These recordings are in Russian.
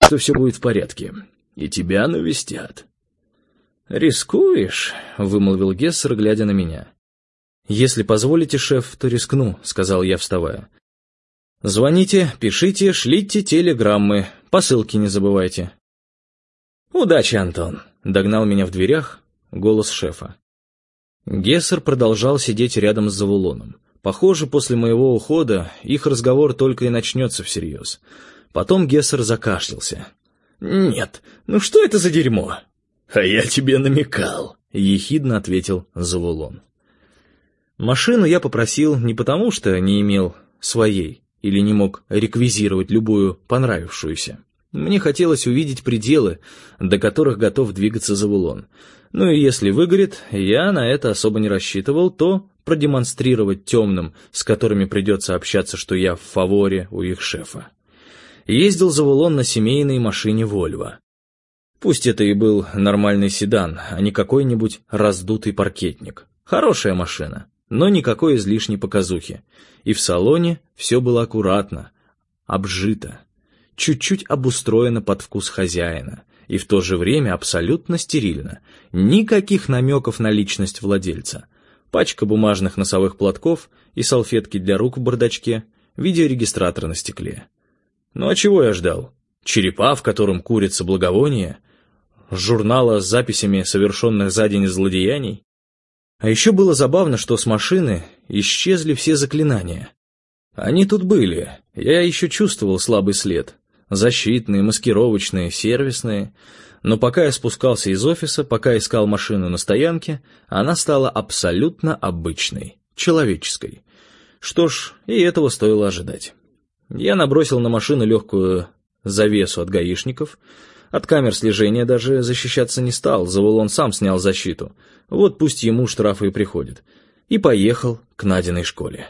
что все будет в порядке, и тебя навестят». «Рискуешь?» — вымолвил Гессер, глядя на меня. «Если позволите, шеф, то рискну», — сказал я, вставая. «Звоните, пишите, шлите телеграммы, посылки не забывайте». «Удачи, Антон», — догнал меня в дверях голос шефа. Гессер продолжал сидеть рядом с Завулоном. Похоже, после моего ухода их разговор только и начнется всерьез. Потом Гессер закашлялся. «Нет, ну что это за дерьмо?» «А я тебе намекал», — ехидно ответил Завулон. Машину я попросил не потому, что не имел своей или не мог реквизировать любую понравившуюся. Мне хотелось увидеть пределы, до которых готов двигаться Завулон. Ну и если выгорит, я на это особо не рассчитывал, то продемонстрировать темным, с которыми придется общаться, что я в фаворе у их шефа. Ездил Завулон на семейной машине «Вольво». Пусть это и был нормальный седан, а не какой-нибудь раздутый паркетник. Хорошая машина, но никакой излишней показухи. И в салоне все было аккуратно, обжито, чуть-чуть обустроено под вкус хозяина, и в то же время абсолютно стерильно. Никаких намеков на личность владельца. Пачка бумажных носовых платков и салфетки для рук в бардачке, видеорегистратор на стекле. Ну а чего я ждал? Черепа, в котором курится благовоние? Журнала с записями совершенных за день злодеяний? А еще было забавно, что с машины исчезли все заклинания. Они тут были, я еще чувствовал слабый след. Защитные, маскировочные, сервисные. Но пока я спускался из офиса, пока искал машину на стоянке, она стала абсолютно обычной, человеческой. Что ж, и этого стоило ожидать. Я набросил на машину легкую завесу от гаишников. От камер слежения даже защищаться не стал, Завулон сам снял защиту. Вот пусть ему штрафы и приходят. И поехал к Надиной школе.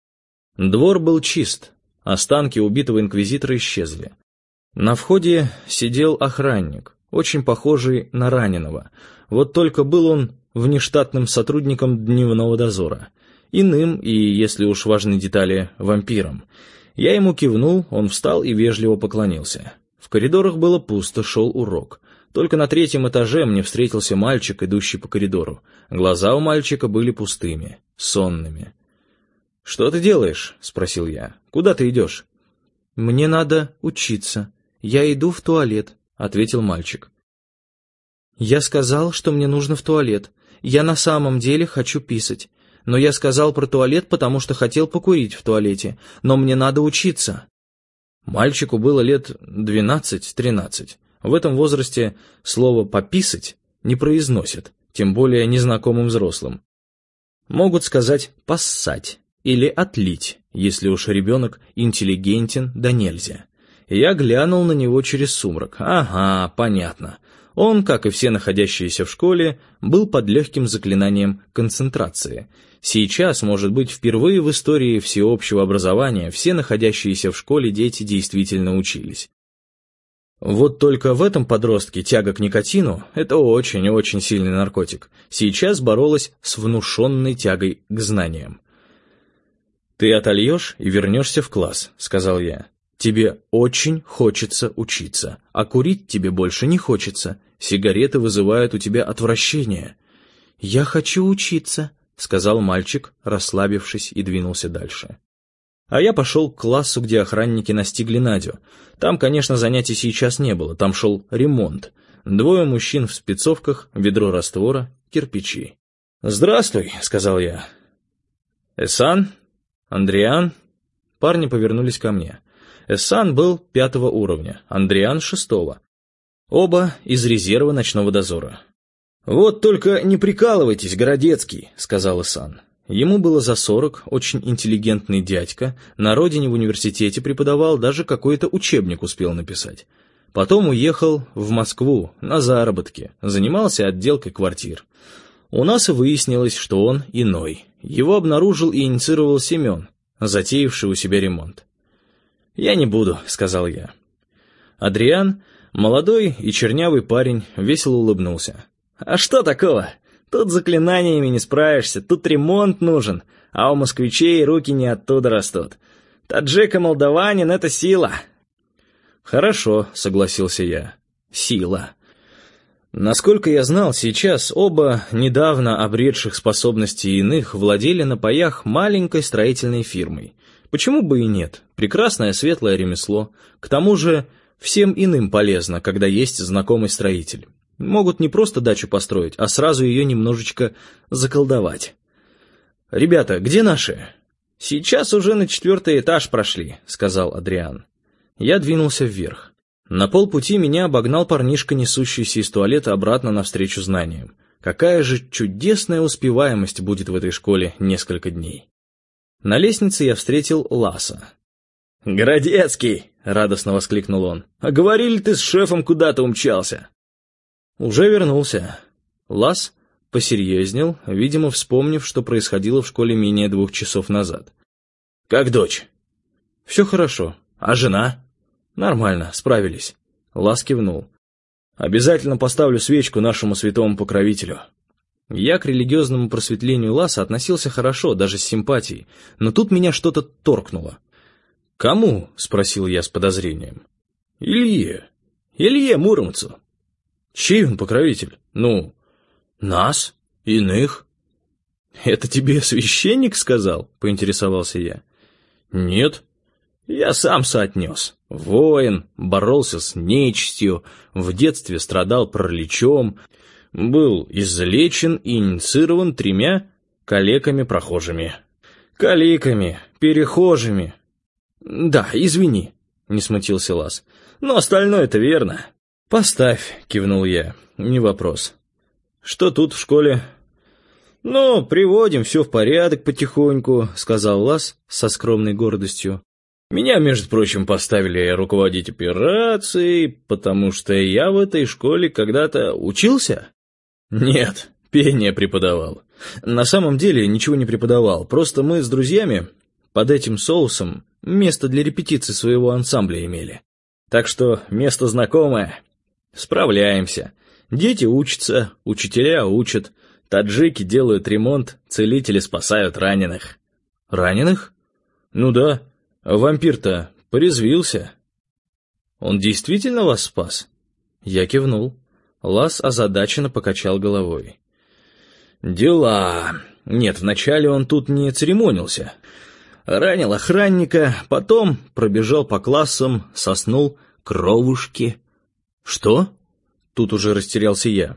Двор был чист, останки убитого инквизитора исчезли. На входе сидел охранник, очень похожий на раненого. Вот только был он внештатным сотрудником дневного дозора. Иным и, если уж важны детали, вампиром. Я ему кивнул, он встал и вежливо поклонился. В коридорах было пусто, шел урок. Только на 3-м этаже мне встретился мальчик, идущий по коридору. Глаза у мальчика были пустыми, сонными. «Что ты делаешь?» — спросил я. «Куда ты идешь?» «Мне надо учиться. Я иду в туалет», — ответил мальчик. «Я сказал, что мне нужно в туалет. Я на самом деле хочу писать. Но я сказал про туалет, потому что хотел покурить в туалете. Но мне надо учиться». Мальчику было лет 12-13. В этом возрасте слово «пописать» не произносят, тем более незнакомым взрослым. Могут сказать «поссать» или «отлить», если уж ребенок интеллигентен да нельзя. Я глянул на него через сумрак. Ага, понятно. Он, как и все находящиеся в школе, был под легким заклинанием концентрации. Сейчас, может быть, впервые в истории всеобщего образования все находящиеся в школе дети действительно учились. Вот только в этом подростке тяга к никотину – это очень-очень сильный наркотик. Сейчас боролась с внушенной тягой к знаниям. «Ты отольешь и вернешься в класс», – сказал я. «Тебе очень хочется учиться, а курить тебе больше не хочется. Сигареты вызывают у тебя отвращение». «Я хочу учиться», — сказал мальчик, расслабившись, и двинулся дальше. А я пошел к классу, где охранники настигли Надю. Там, конечно, занятий сейчас не было, там шел ремонт. 2 мужчин в спецовках, ведро раствора, кирпичи. «Здравствуй», — сказал я. «Эсан? Андриан?» Парни повернулись ко мне. Эсан был 5-го уровня, Андриан — 6-го. Оба из резерва ночного дозора. «Вот только не прикалывайтесь, Городецкий», — сказал Эсан. Ему было за 40, очень интеллигентный дядька, на родине в университете преподавал, даже какой-то учебник успел написать. Потом уехал в Москву на заработки, занимался отделкой квартир. У нас и выяснилось, что он иной. Его обнаружил и инициировал Семен, затеявший у себя ремонт. «Я не буду», — сказал я. Адриан, молодой и чернявый парень, весело улыбнулся. «А что такого? Тут заклинаниями не справишься, тут ремонт нужен, а у москвичей руки не оттуда растут. Таджик и молдаванин — это сила». «Хорошо», — согласился я. «Сила». Насколько я знал, сейчас оба, недавно обретших способности иных, владели на паях маленькой строительной фирмой. Почему бы и нет? Прекрасное светлое ремесло. К тому же всем иным полезно, когда есть знакомый строитель. Могут не просто дачу построить, а сразу ее немножечко заколдовать. «Ребята, где наши?» «Сейчас уже на 4-й этаж прошли», — сказал Адриан. Я двинулся вверх. На полпути меня обогнал парнишка, несущийся из туалета обратно навстречу знаниям. Какая же чудесная успеваемость будет в этой школе несколько дней. На лестнице я встретил Ласа. «Городецкий!» — радостно воскликнул он. «А говорили, ты с шефом куда-то умчался!» «Уже вернулся». Лас посерьезнел, видимо, вспомнив, что происходило в школе менее 2 часов назад. «Как дочь?» «Все хорошо. А жена?» «Нормально, справились». Лас кивнул. «Обязательно поставлю свечку нашему святому покровителю». Я к религиозному просветлению Ласа относился хорошо, даже с симпатией, но тут меня что-то торкнуло. «Кому?» — спросил я с подозрением. «Илье. Илье Муромцу». «Чей он покровитель?» «Ну, нас, иных». «Это тебе священник сказал?» — поинтересовался я. «Нет. Я сам соотнес. Воин, боролся с нечистью, в детстве страдал параличом, был излечен и инициирован 3 калеками-прохожими». «Каликами, перехожими». «Да, извини», — не смутился Лас. «Но остальное-то верно». «Поставь», — кивнул я, — «не вопрос». «Что тут в школе?» «Ну, приводим все в порядок потихоньку», — сказал Лас со скромной гордостью. «Меня, между прочим, поставили руководить операцией, потому что я в этой школе когда-то учился?» «Нет, пение преподавал. На самом деле ничего не преподавал, просто мы с друзьями под этим соусом место для репетиции своего ансамбля имели. Так что место знакомое. Справляемся. Дети учатся, учителя учат, таджики делают ремонт, целители спасают раненых». «Раненых? Ну да. Вампир-то порезвился». «Он действительно вас спас?» Я кивнул. Лас озадаченно покачал головой. «Дела. Нет, вначале он тут не церемонился. Ранил охранника, потом пробежал по классам, соснул кровушки». «Что?» Тут уже растерялся я.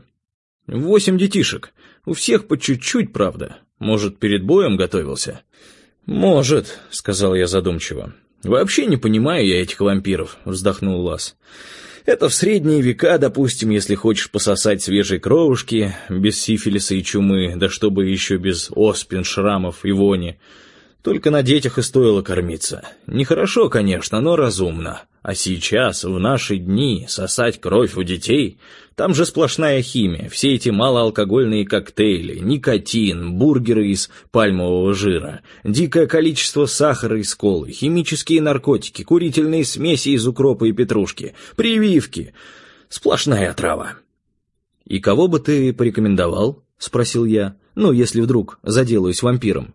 8 детишек. У всех по чуть-чуть, правда. Может, перед боем готовился?» «Может», — сказал я задумчиво. «Вообще не понимаю я этих вампиров», — вздохнул Лас. «Это в средние века, допустим, если хочешь пососать свежей кровушки, без сифилиса и чумы, да чтобы еще без оспин, шрамов и вони. Только на детях и стоило кормиться. Нехорошо, конечно, но разумно. А сейчас, в наши дни, сосать кровь у детей, там же сплошная химия, все эти малоалкогольные коктейли, никотин, бургеры из пальмового жира, дикое количество сахара из колы, химические наркотики, курительные смеси из укропа и петрушки, прививки. Сплошная отрава». «И кого бы ты порекомендовал?» — спросил я. «Ну, если вдруг заделаюсь вампиром».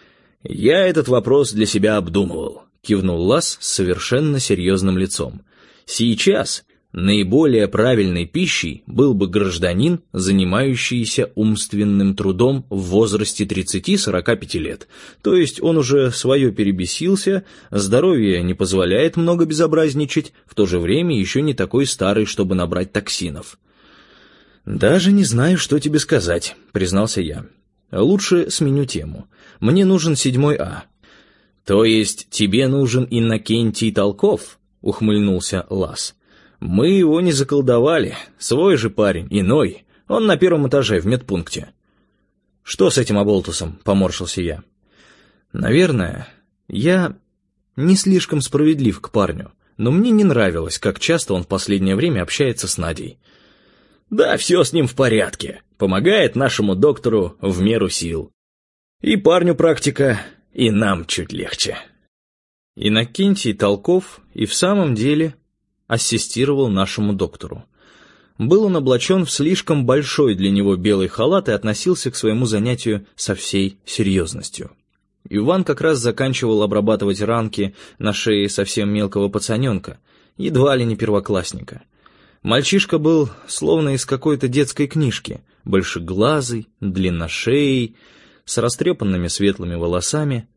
«Я этот вопрос для себя обдумывал», — кивнул Лас с совершенно серьезным лицом. «Сейчас наиболее правильной пищей был бы гражданин, занимающийся умственным трудом в возрасте 30-45 лет. То есть он уже свое перебесился, здоровье не позволяет много безобразничать, в то же время еще не такой старый, чтобы набрать токсинов». «Даже не знаю, что тебе сказать», — признался я. «Лучше сменю тему. Мне нужен 7 А». «То есть тебе нужен Иннокентий Толков?» — ухмыльнулся Лас. «Мы его не заколдовали. Свой же парень, иной. Он на 1-м этаже в медпункте». «Что с этим оболтусом?» — поморщился я. «Наверное, я не слишком справедлив к парню, но мне не нравилось, как часто он в последнее время общается с Надей». «Да, все с ним в порядке. Помогает нашему доктору в меру сил. И парню практика, и нам чуть легче». Иннокентий Толков и в самом деле ассистировал нашему доктору. Был он облачен в слишком большой для него белый халат и относился к своему занятию со всей серьезностью. Иван как раз заканчивал обрабатывать ранки на шее совсем мелкого пацаненка. едва ли не первоклассника. Мальчишка был словно из какой-то детской книжки, большеглазый, длинношеей, с растрепанными светлыми волосами,